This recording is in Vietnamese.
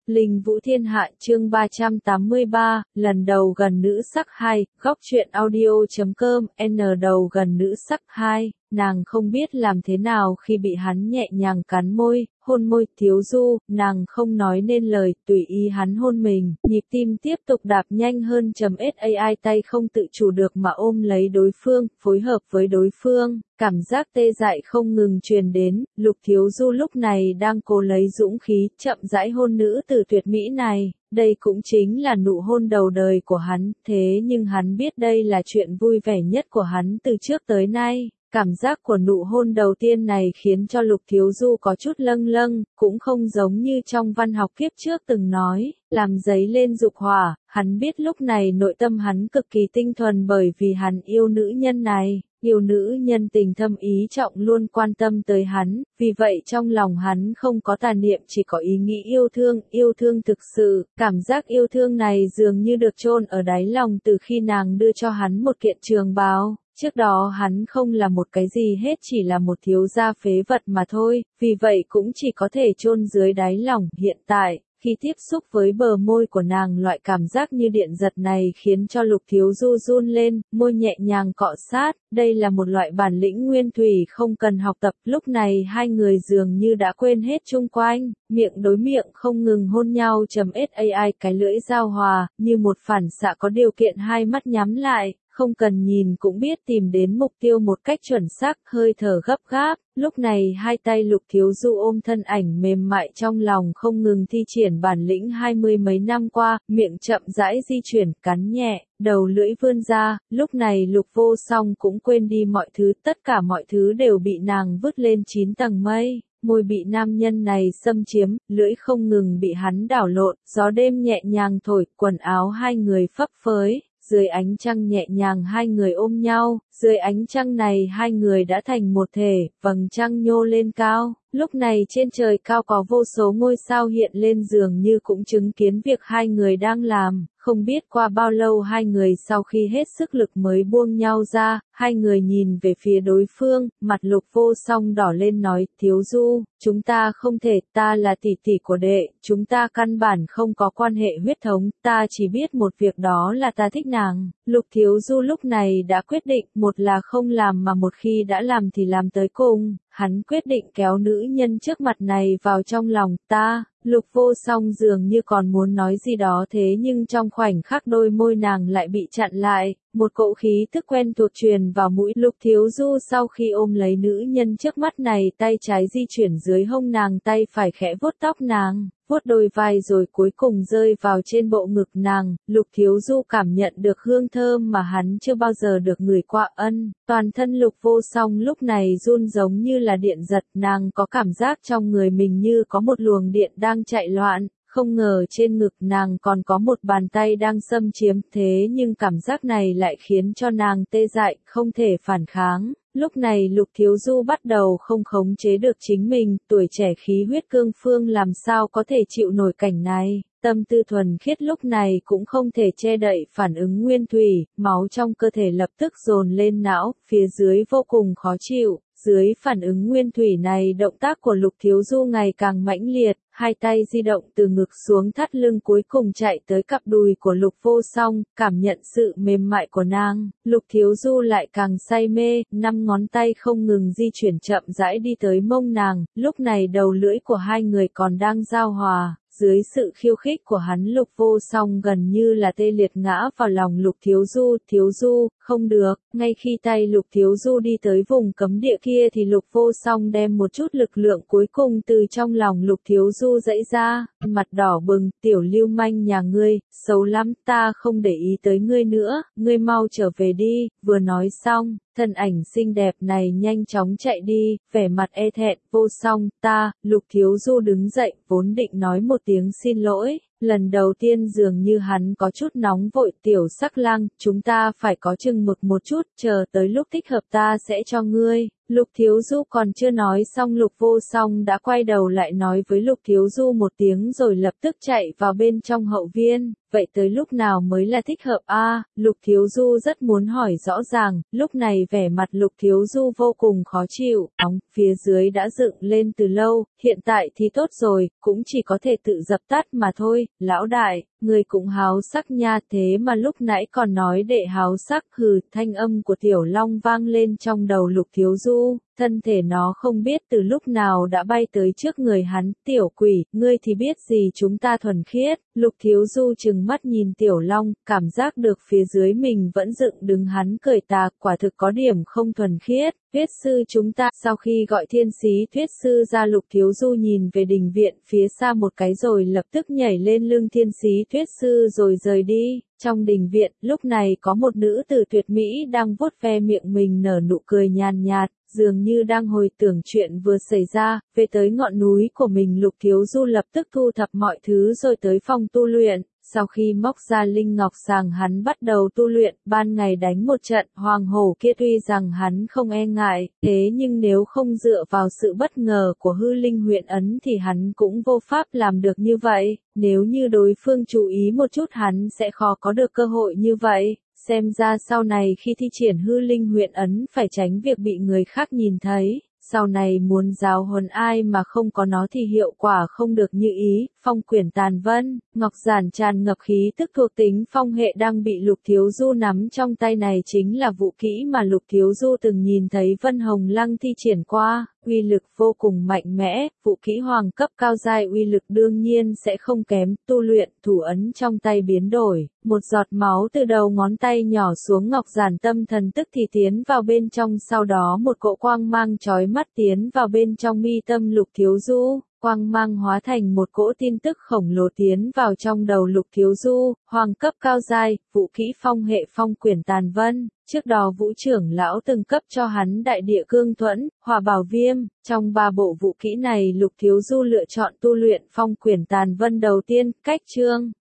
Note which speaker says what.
Speaker 1: Linh Vũ Thiên Hạ chương 383, lần đầu gần nữ sắc 2, góc truyện audio.com, N đầu gần nữ sắc 2, nàng không biết làm thế nào khi bị hắn nhẹ nhàng cắn môi, hôn môi. Thiếu Du, nàng không nói nên lời, tùy ý hắn hôn mình, nhịp tim tiếp tục đạp nhanh hơn. SAI tay không tự chủ được mà ôm lấy đối phương, phối hợp với đối phương. Cảm giác tê dại không ngừng truyền đến, Lục Thiếu Du lúc này đang cố lấy dũng khí, chậm rãi hôn nữ tử tuyệt mỹ này. Đây cũng chính là nụ hôn đầu đời của hắn, thế nhưng hắn biết đây là chuyện vui vẻ nhất của hắn từ trước tới nay. Cảm giác của nụ hôn đầu tiên này khiến cho Lục Thiếu Du có chút lâng lâng, cũng không giống như trong văn học kiếp trước từng nói, làm dấy lên dục hỏa. Hắn biết lúc này nội tâm hắn cực kỳ tinh thuần bởi vì hắn yêu nữ nhân này. Yêu nữ nhân tình thâm ý trọng luôn quan tâm tới hắn, vì vậy trong lòng hắn không có tà niệm, chỉ có ý nghĩ yêu thương thực sự. Cảm giác yêu thương này dường như được chôn ở đáy lòng từ khi nàng đưa cho hắn một kiện trường bào. Trước đó hắn không là một cái gì hết, chỉ là một thiếu gia phế vật mà thôi, vì vậy cũng chỉ có thể chôn dưới đáy lòng. Hiện tại, khi tiếp xúc với bờ môi của nàng, loại cảm giác như điện giật này khiến cho Lục Thiếu Du run lên, môi nhẹ nhàng cọ sát. Đây là một loại bản lĩnh nguyên thủy không cần học tập. Lúc này hai người dường như đã quên hết chung quanh, miệng đối miệng không ngừng hôn nhau. SAI cái lưỡi giao hòa, như một phản xạ có điều kiện, hai mắt nhắm lại. Không cần nhìn cũng biết tìm đến mục tiêu một cách chuẩn xác, hơi thở gấp gáp. Lúc này hai tay Lục Thiếu Du ôm thân ảnh mềm mại trong lòng, không ngừng thi triển bản lĩnh 20 mấy năm qua, miệng chậm rãi di chuyển, cắn nhẹ, đầu lưỡi vươn ra. Lúc này Lục Vô Song cũng quên đi mọi thứ, tất cả mọi thứ đều bị nàng vứt lên 9 tầng mây. Môi bị nam nhân này xâm chiếm, lưỡi không ngừng bị hắn đảo lộn, gió đêm nhẹ nhàng thổi, quần áo hai người phấp phới. Dưới ánh trăng nhẹ nhàng hai người ôm nhau, dưới ánh trăng này hai người đã thành một thể, vầng trăng nhô lên cao. Lúc này trên trời cao có vô số ngôi sao hiện lên, dường như cũng chứng kiến việc hai người đang làm. Không biết qua bao lâu hai người sau khi hết sức lực mới buông nhau ra, hai người nhìn về phía đối phương, mặt Lục Vô Song đỏ lên nói, Thiếu Du, chúng ta không thể, ta là tỷ tỷ của đệ, chúng ta căn bản không có quan hệ huyết thống, ta chỉ biết một việc, đó là ta thích nàng. Lục Thiếu Du lúc này đã quyết định, một là không làm mà một khi đã làm thì làm tới cùng. Hắn quyết định kéo nữ nhân trước mặt này vào trong lòng. Ta, Lục Vô Song dường như còn muốn nói gì đó, thế nhưng trong khoảnh khắc đôi môi nàng lại bị chặn lại. Một cỗ khí tức quen thuộc truyền vào mũi. Lục Thiếu Du sau khi ôm lấy nữ nhân trước mắt này, tay trái di chuyển dưới hông nàng, tay phải khẽ vuốt tóc nàng, vuốt đôi vai rồi cuối cùng rơi vào trên bộ ngực nàng. Lục Thiếu Du cảm nhận được hương thơm mà hắn chưa bao giờ được ngửi qua. Toàn thân Lục Vô Song lúc này run giống như là điện giật, nàng có cảm giác trong người mình như có một luồng điện đang chạy loạn. Không ngờ trên ngực nàng còn có một bàn tay đang xâm chiếm, thế nhưng cảm giác này lại khiến cho nàng tê dại, không thể phản kháng. Lúc này Lục Thiếu Du bắt đầu không khống chế được chính mình, tuổi trẻ khí huyết cương phương làm sao có thể chịu nổi cảnh này. Tâm tư thuần khiết lúc này cũng không thể che đậy phản ứng nguyên thủy, máu trong cơ thể lập tức dồn lên não, phía dưới vô cùng khó chịu. Dưới phản ứng nguyên thủy này, động tác của Lục Thiếu Du ngày càng mãnh liệt, hai tay di động từ ngực xuống thắt lưng, cuối cùng chạy tới cặp đùi của Lục Vô Song, cảm nhận sự mềm mại của nàng. Lục Thiếu Du lại càng say mê, 5 ngón tay không ngừng di chuyển chậm rãi đi tới mông nàng. Lúc này đầu lưỡi của hai người còn đang giao hòa. Dưới sự khiêu khích của hắn, Lục Vô Song gần như là tê liệt ngã vào lòng Lục Thiếu Du. Thiếu Du, không được. Ngay khi tay Lục Thiếu Du đi tới vùng cấm địa kia thì Lục Vô Song đem một chút lực lượng cuối cùng từ trong lòng Lục Thiếu Du dãy ra, mặt đỏ bừng, tiểu lưu manh nhà ngươi, xấu lắm, ta không để ý tới ngươi nữa, ngươi mau trở về đi. Vừa nói xong, thân ảnh xinh đẹp này nhanh chóng chạy đi, vẻ mặt e thẹn. Vô Song, ta. Lục Thiếu Du đứng dậy, vốn định nói một tiếng xin lỗi, Lần đầu tiên dường như hắn có chút nóng vội. Tiểu Sắc Lang, chúng ta phải có chừng mực một chút, chờ tới lúc thích hợp ta sẽ cho ngươi. Lục Thiếu Du còn chưa nói xong, Lục Vô Song đã quay đầu lại nói với Lục Thiếu Du một tiếng rồi lập tức chạy vào bên trong hậu viên. Vậy tới lúc nào mới là thích hợp a? Lục Thiếu Du rất muốn hỏi rõ ràng, lúc này vẻ mặt Lục Thiếu Du vô cùng khó chịu, nóng, phía dưới đã dựng lên từ lâu, hiện tại thì tốt rồi, cũng chỉ có thể tự dập tắt mà thôi. Lão đại, người cũng háo sắc nha, thế mà lúc nãy còn nói đệ háo sắc. Hừ, thanh âm của Tiểu Long vang lên trong đầu Lục Thiếu Du, thân thể nó không biết từ lúc nào đã bay tới trước người hắn. Tiểu quỷ, ngươi thì biết gì chúng ta thuần khiết. Lục Thiếu Du trừng mắt nhìn Tiểu Long, cảm giác được phía dưới mình vẫn dựng đứng hắn cười tà, quả thực có điểm không thuần khiết. Thuyết sư chúng ta, sau khi gọi Thiên Sĩ Thuyết sư ra, Lục Thiếu Du nhìn về đình viện phía xa một cái rồi lập tức nhảy lên lưng Thiên Sĩ Thuyết sư rồi rời đi. Trong đình viện, lúc này có một nữ tử tuyệt mỹ đang vuốt ve miệng mình nở nụ cười nhàn nhạt, dường như đang hồi tưởng chuyện vừa xảy ra. Về tới ngọn núi của mình, Lục Thiếu Du lập tức thu thập mọi thứ rồi tới phòng tu luyện. Sau khi móc ra linh ngọc sàng, hắn bắt đầu tu luyện. Ban ngày đánh một trận hoàng hổ kia tuy rằng hắn không e ngại, thế nhưng nếu không dựa vào sự bất ngờ của hư linh huyền ấn thì hắn cũng vô pháp làm được như vậy. Nếu như đối phương chú ý một chút hắn sẽ khó có được cơ hội như vậy. Xem ra sau này khi thi triển hư linh huyền ấn phải tránh việc bị người khác nhìn thấy. Sau này muốn giáo huấn ai mà không có nó thì hiệu quả không được như ý. Phong quyển tàn vân, ngọc giản tràn ngập khí tức thuộc tính phong hệ đang bị Lục Thiếu Du nắm trong tay, này chính là vũ kỹ mà Lục Thiếu Du từng nhìn thấy Vân Hồng Lăng thi triển qua, uy lực vô cùng mạnh mẽ. Vũ kỹ hoàng cấp cao giai uy lực đương nhiên sẽ không kém. Tu luyện, thủ ấn trong tay biến đổi, một giọt máu từ đầu ngón tay nhỏ xuống ngọc giản tâm thần tức thì tiến vào bên trong, sau đó một cỗ quang mang chói mắt tiến vào bên trong mi tâm Lục Thiếu Du. Quang mang hóa thành một cỗ tin tức khổng lồ tiến vào trong đầu Lục Thiếu Du. Hoàng cấp cao giai, vũ kỹ phong hệ phong quyển tàn vân. Trước đó Vũ trưởng lão từng cấp cho hắn đại địa cương thuẫn, hỏa bảo viêm. Trong 3 bộ vũ kỹ này Lục Thiếu Du lựa chọn tu luyện phong quyển tàn vân đầu tiên. Cách chương